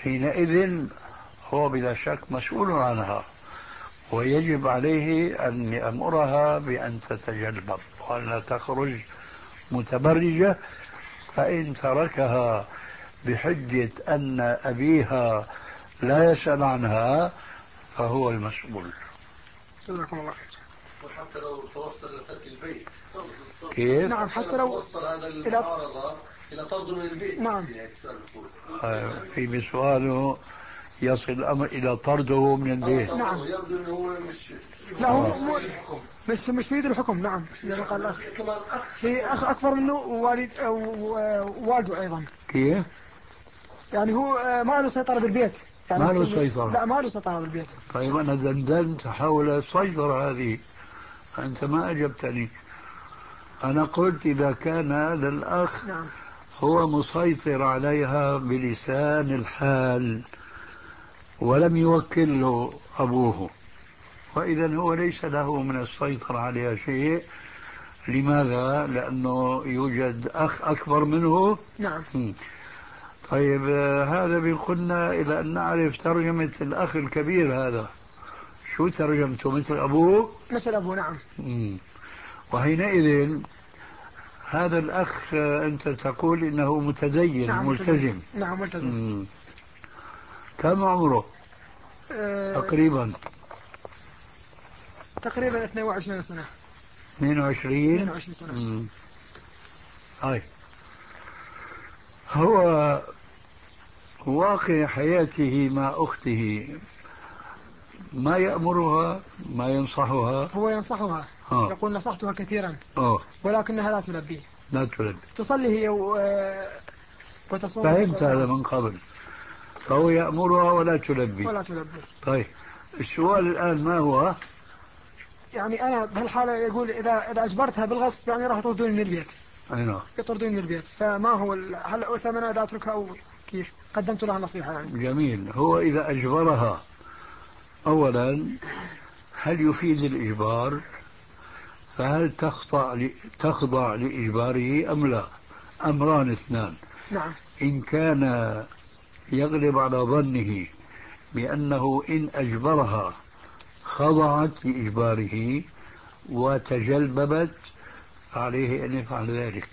حينئذ هو بلا شك مسؤول عنها، ويجب عليه أن يأمرها بأن تتجنب وأن لا تخرج متبرجة. فإن تركها بحجة أن أبيها لا يسأل عنها فهو المسؤول. جزاكم الله خير. وحتى لو توصل لترك البيت كيف؟ نعم، حتى لو توصل هذا المعارضة إلى طرد من البيت. نعم. في بسؤاله يصل الأمر إلى طرده من البيت. نعم. يبدو أنه هو مش لا هو مش مش في يد الحكم. نعم زي ما قال الأخ، في أخ أكبر منه والد أو والده أيضا. كيف؟ يعني هو ما له سيطرة بالبيت. يعني ما له سيطرة. لا ما له سيطرة بالبيت. طيب أنا دندنت حول السيطرة هذه، أنت ما أجبتني. أنا قلت إذا كان للأخ نعم. هو مسيطر عليها بلسان الحال ولم يوكله أبوه، وإذا هو ليس له من السيطرة عليها شيء. لماذا؟ لأنه يوجد أخ أكبر منه. نعم. طيب هذا بيقودنا إلى أن نعرف ترجمة الأخ الكبير هذا. شو ترجمته؟ مثل أبوه؟ مثل أبوه. نعم. مم. وحينئذ هذا الأخ أنت تقول إنه متدين. نعم ملتزم. نعم ملتزم. مم. كم عمره؟ أه تقريبا تقريبا اثنين وعشرين سنة. اثنين وعشرين. اثنين وعشرين سنة. مم. هاي هو واقع حياته مع أخته، ما يأمرها ما ينصحها. هو ينصحها. آه. يقول نصحتها كثيرا. أوه. ولكنها لا تلبيه. لا تلبي. تصلي هي و... وتصوم. فهمت هذا من قبل. فهو يأمرها ولا تلبي. ولا تلبي. طيب السؤال الآن ما هو؟ يعني أنا بهالحالة يقول إذا إذا أجبرتها بالغصب يعني راح تطردوني من البيت. أي نعم. يطردوني من البيت، فما هو هل أثمن إذا أتركها أو كيف؟ قدمت لها نصيحة يعني. جميل. هو إذا أجبرها أولا هل يفيد الإجبار؟ فهل تخضع ل... تخضع لإجباره أم لا؟ أمران اثنان. نعم. إن كان يغلب على ظنه بأنه إن أجبرها خضعت لإجباره وتجلببت عليه أن يفعل ذلك،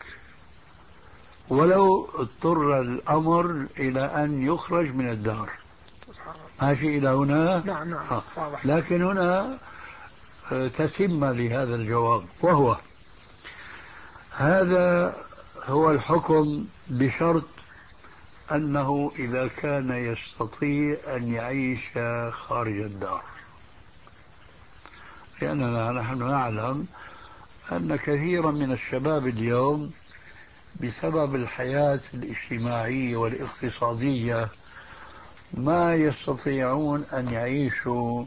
ولو اضطر الأمر إلى أن يخرج من الدار. ماشي إلى هنا؟ نعم نعم. آه. لكن هنا تتم لهذا الجواب، وهو هذا هو الحكم بشرط أنه إذا كان يستطيع أن يعيش خارج الدار. لأننا نحن نعلم أن كثيرا من الشباب اليوم بسبب الحياة الاجتماعية والاقتصادية ما يستطيعون أن يعيشوا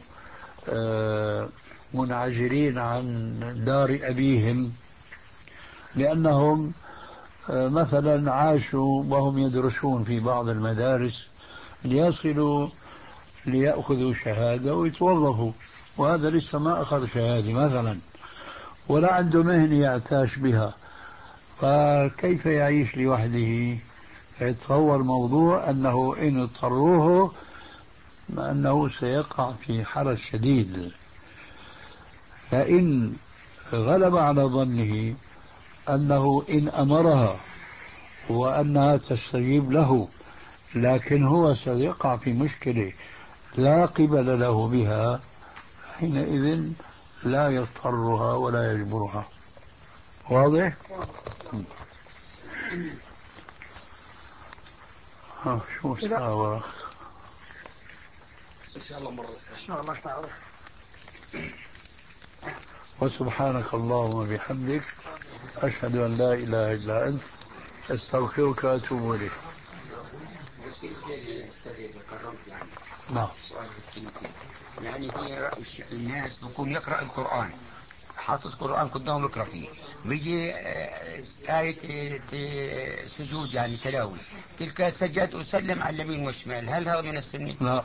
منعزلين عن دار أبيهم، لأنهم مثلا عاشوا وهم يدرسون في بعض المدارس ليصلوا ليأخذوا شهادة ويتوظفوا، وهذا لسه ما أخذ شهادة مثلا ولا عنده مهنة يعتاش بها، فكيف يعيش لوحده؟ فيتصور موضوع أنه إن اضطروه أنه سيقع في حرج شديد. فإن غلب على ظنه أنه إن أمرها وأنها تستجيب له لكن هو سيقع في مشكلة لا قبل له بها، حينئذ لا يضطرها ولا يجبرها. واضح؟ ها شو الساعة؟ إن شاء الله مرة إن شاء الله تعالى. وسبحانك اللهم وبحمدك أشهد أن لا إله إلا أنت أستغفرك وأتوب إليك. يعني نعم. سؤال كلمتين. يعني في الناس بيكون يقرأ القرآن، حاطط القرآن قدامه يقرأ فيه، بيجي آية سجود يعني تلاوة، تلك سجد وسلم على اليمين والشمال، هل هذا من السنة؟ لا.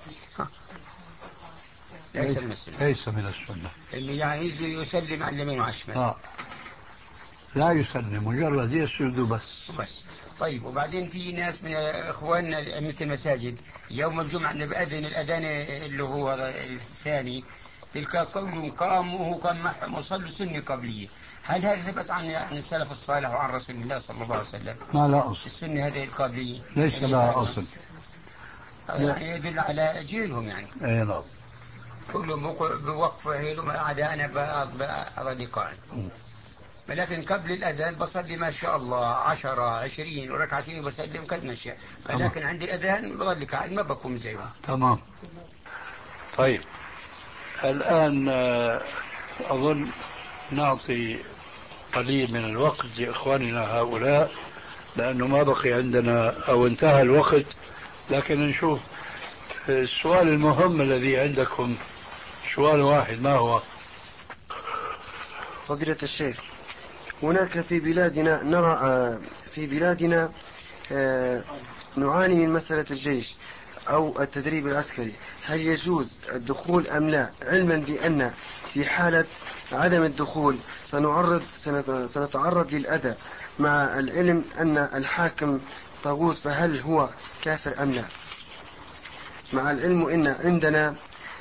ليس من السنة. ليس من السنة. اللي يعني يجي يسلم على اليمين وعلى الشمال. آه. لا يسلم، مجرد يسجد بس بس. طيب، وبعدين في ناس من اخواننا مثل المساجد يوم الجمعة بأذن الأذان اللي هو الثاني، تلك قوم قاموا وهو كان معهم وصلوا سنة قبلية. هل هذا ثبت عن عن السلف الصالح وعن رسول الله صلى الله عليه وسلم؟ ما لا أصل السنة هذه القبلية ليس لها أصل، يعني يدل على جيلهم يعني. اي نعم. كلهم بوقفه ما عدا أنا بأرى قائم. ولكن قبل الأذان بصلي ما شاء الله عشرة عشرين وركعتين وبسلم قد ما شاء، ولكن عند الأذان بظل قاعد ما بكون زيهم. تمام. طيب الآن أظن نعطي قليل من الوقت لإخواننا هؤلاء لأنه ما بقي عندنا أو انتهى الوقت، لكن نشوف السؤال المهم الذي عندكم. سؤال واحد، ما هو؟ فضيلة الشيخ، هناك في بلادنا نرى في بلادنا نعاني من مسألة الجيش أو التدريب العسكري، هل يجوز الدخول أم لا، علما بأن في حالة عدم الدخول سنعرض سنتعرض للأذى، مع العلم أن الحاكم طاغوت، فهل هو كافر أم لا، مع العلم أن عندنا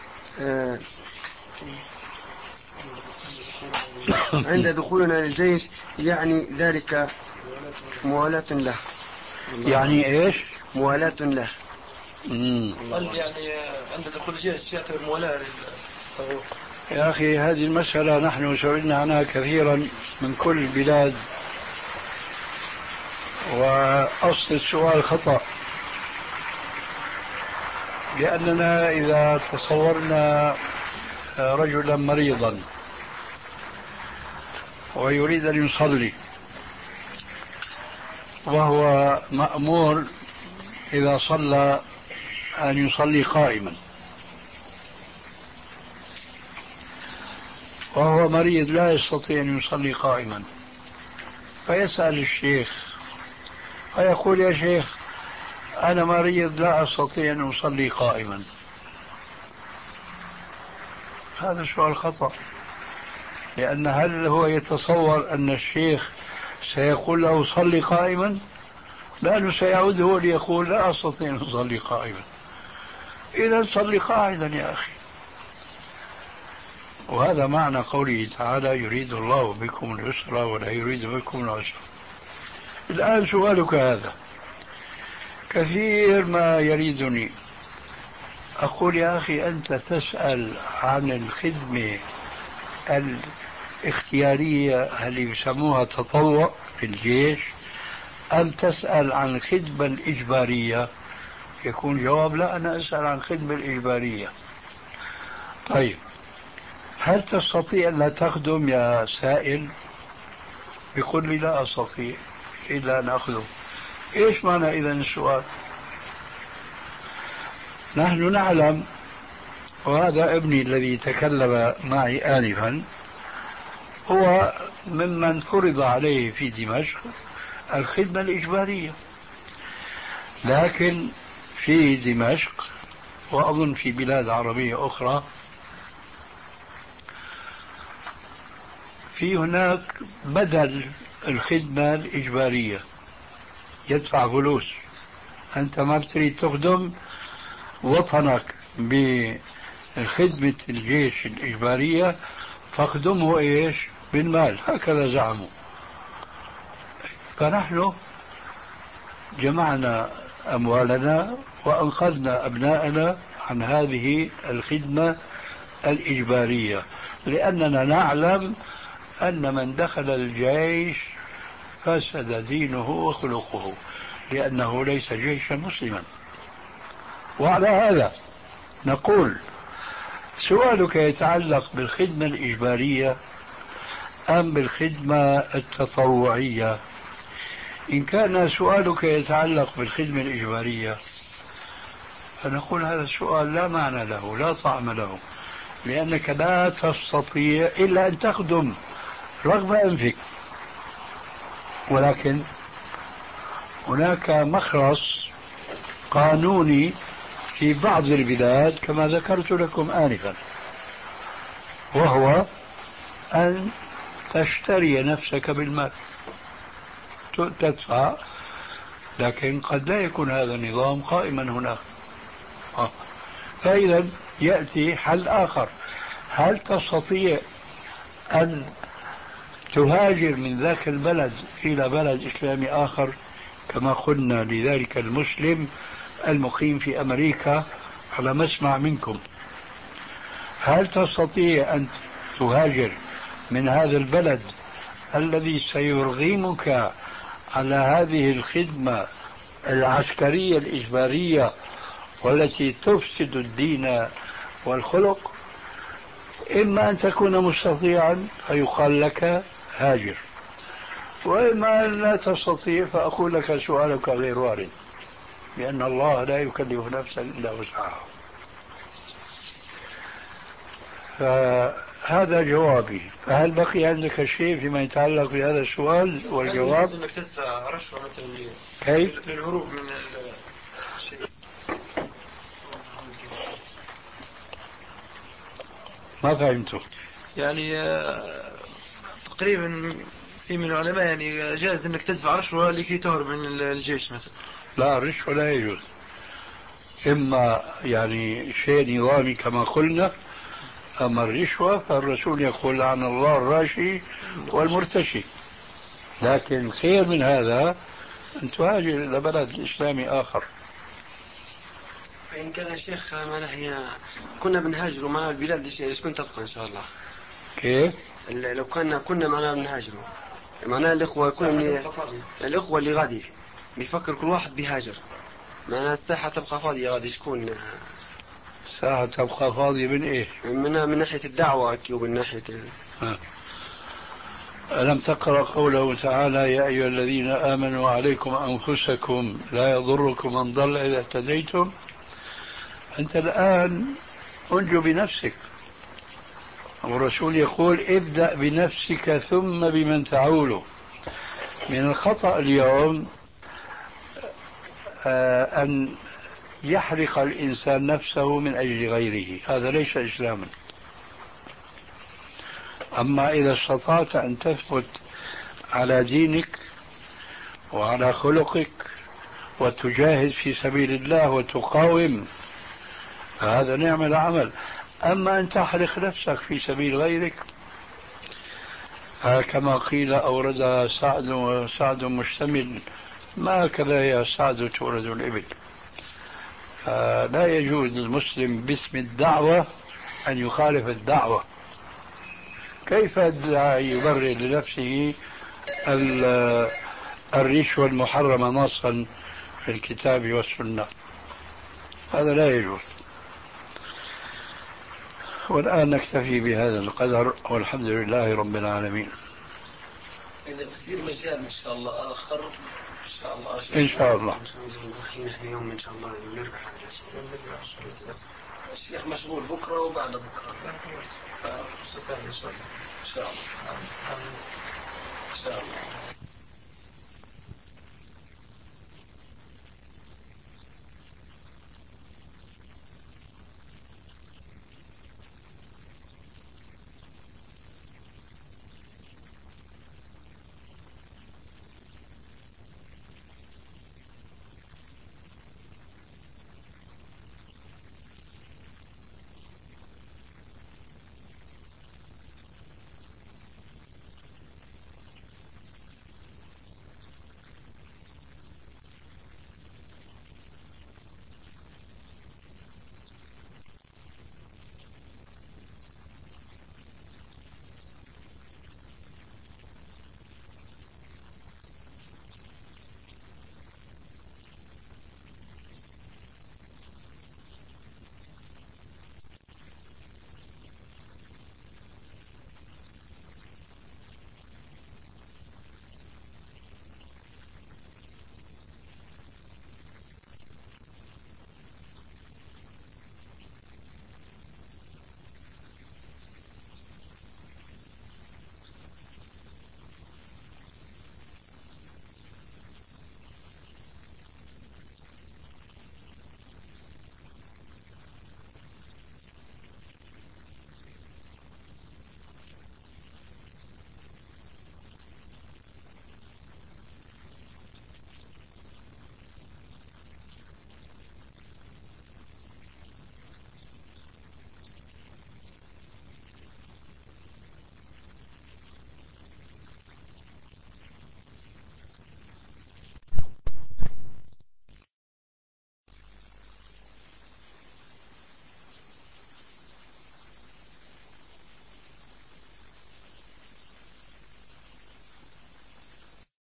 عند دخولنا للجيش يعني ذلك موالاة له. يعني ايش؟ موالاة له. قال يعني عند دخول الجيش يعتبر موالاة للطاغوت. يا أخي هذه المسألة نحن سئلنا عنها كثيرا من كل البلاد، وأصل السؤال خطأ، لأننا إذا تصورنا رجلا مريضا ويريد أن يصلي وهو مأمور إذا صلى أن يصلي قائما، وهو مريض لا يستطيع أن يصلي قائما، فيسأل الشيخ فيقول يا شيخ أنا مريض لا أستطيع أن أصلي قائما. هذا سؤال خطأ، لأن هل هو يتصور أن الشيخ سيقول له صلي قائما؟ لأنه سيعود هو ليقول لا أستطيع أن أصلي قائما. إذا صلي قاعدا يا أخي. وهذا معنى قوله تعالى يريد الله بكم اليسر ولا يريد بكم العسر. الآن سؤالك هذا كثير ما يريدني أقول يا أخي أنت تسأل عن الخدمة الاختيارية اللي يسموها تطوع في الجيش، أم تسأل عن الخدمة الإجبارية؟ يكون جواب لا، أنا أسأل عن الخدمة الإجبارية. طيب هل تستطيع أن لا تخدم يا سائل؟ يقول لي لا أستطيع إلا أن أخدم. إيش معنى إذن السؤال؟ نحن نعلم، وهذا ابني الذي تكلم معي آنفا هو ممن فرض عليه في دمشق الخدمة الإجبارية، لكن في دمشق وأظن في بلاد عربية أخرى في هناك بدل الخدمة الإجبارية، يدفع فلوس. أنت ما بتريد تخدم وطنك بخدمة الجيش الإجبارية فاخدمه إيش بالمال، هكذا زعموا. فنحن جمعنا أموالنا وأنقذنا أبناءنا عن هذه الخدمة الإجبارية، لأننا نعلم أن من دخل الجيش فسد دينه وخلقه، لأنه ليس جيشا مسلما. وعلى هذا نقول سؤالك يتعلق بالخدمة الإجبارية أم بالخدمة التطوعية؟ إن كان سؤالك يتعلق بالخدمة الإجبارية فنقول هذا السؤال لا معنى له، لا طعم له، لأنك لا تستطيع إلا أن تخدم رغم أنفك. ولكن هناك مخرص قانوني في بعض البلاد كما ذكرت لكم آنفا، وهو أن تشتري نفسك بالمال، تدفع، لكن قد لا يكون هذا النظام قائما هناك. فإذا يأتي حل آخر. هل تستطيع أن تهاجر من ذاك البلد إلى بلد إسلامي آخر كما قلنا لذلك المسلم المقيم في أمريكا على مسمع منكم؟ هل تستطيع أن تهاجر من هذا البلد الذي سيرغمك على هذه الخدمة العسكرية الإجبارية والتي تفسد الدين والخلق؟ إما أن تكون مستطيعا فيقال لك هاجر، وإما أن لا تستطيع فأقول لك سؤالك غير وارد، لأن الله لا يكلف نفسا إلا وسعها. فهذا جوابي. فهل بقي عندك شيء فيما يتعلق بهذا السؤال والجواب؟ انك تدفع رشوة مثلا كيف؟ للهروب من الشيء. ما فهمته. يعني تقريبا في من العلماء يعني جائز انك تدفع رشوة لكي تهرب من الجيش مثلا. لا، الرشوة لا يجوز. إما يعني شيء نظامي كما قلنا، أما الرشوة فالرسول يقول عن الله الراشي والمرتشي. لكن خير من هذا أن تهاجر إلى بلد إسلامي آخر. فإن كان الشيخ ما نحن كنا بنهاجروا مع البلاد ايش كنت تبقى إن شاء الله؟ كيف؟ لو كنا كنا معنا بنهاجروا، معناه الإخوة يكون من الإخوة اللي غادي بيفكر كل واحد بيهاجر، معناه الساحة تبقى فاضية غادي شكون؟ الساحة تبقى فاضية من إيش؟ من من ناحية الدعوة ومن ناحية ها. ألم تقرأ قوله تعالى يا أيها الذين آمنوا عليكم أنفسكم لا يضركم من ضل إذا اهتديتم؟ أنت الآن أنجو بنفسك، والرسول يقول ابدأ بنفسك ثم بمن تعوله. من الخطأ اليوم أن يحرق الإنسان نفسه من أجل غيره، هذا ليس إسلاما. أما إذا استطعت أن تثبت على دينك وعلى خلقك وتجاهد في سبيل الله وتقاوم، فهذا نعم العمل. أما أن تحرق نفسك في سبيل غيرك كما قيل أورد سعد وسعد مشتمل، ما هكذا يا سعد تورد الإبل. فلا يجوز للمسلم باسم الدعوة أن يخالف الدعوة. كيف يبرر لنفسه الرشوة المحرمة نصا في الكتاب والسنة؟ هذا لا يجوز. والآن نكتفي بهذا القدر والحمد لله رب العالمين. إذا تصير مجال إن شاء الله آخر إن شاء الله إن شاء الله نحن يوم إن شاء الله نربح الشيخ مشغول بكرة وبعد بكرة فرصة ثانية إن شاء الله إن شاء الله إن شاء الله.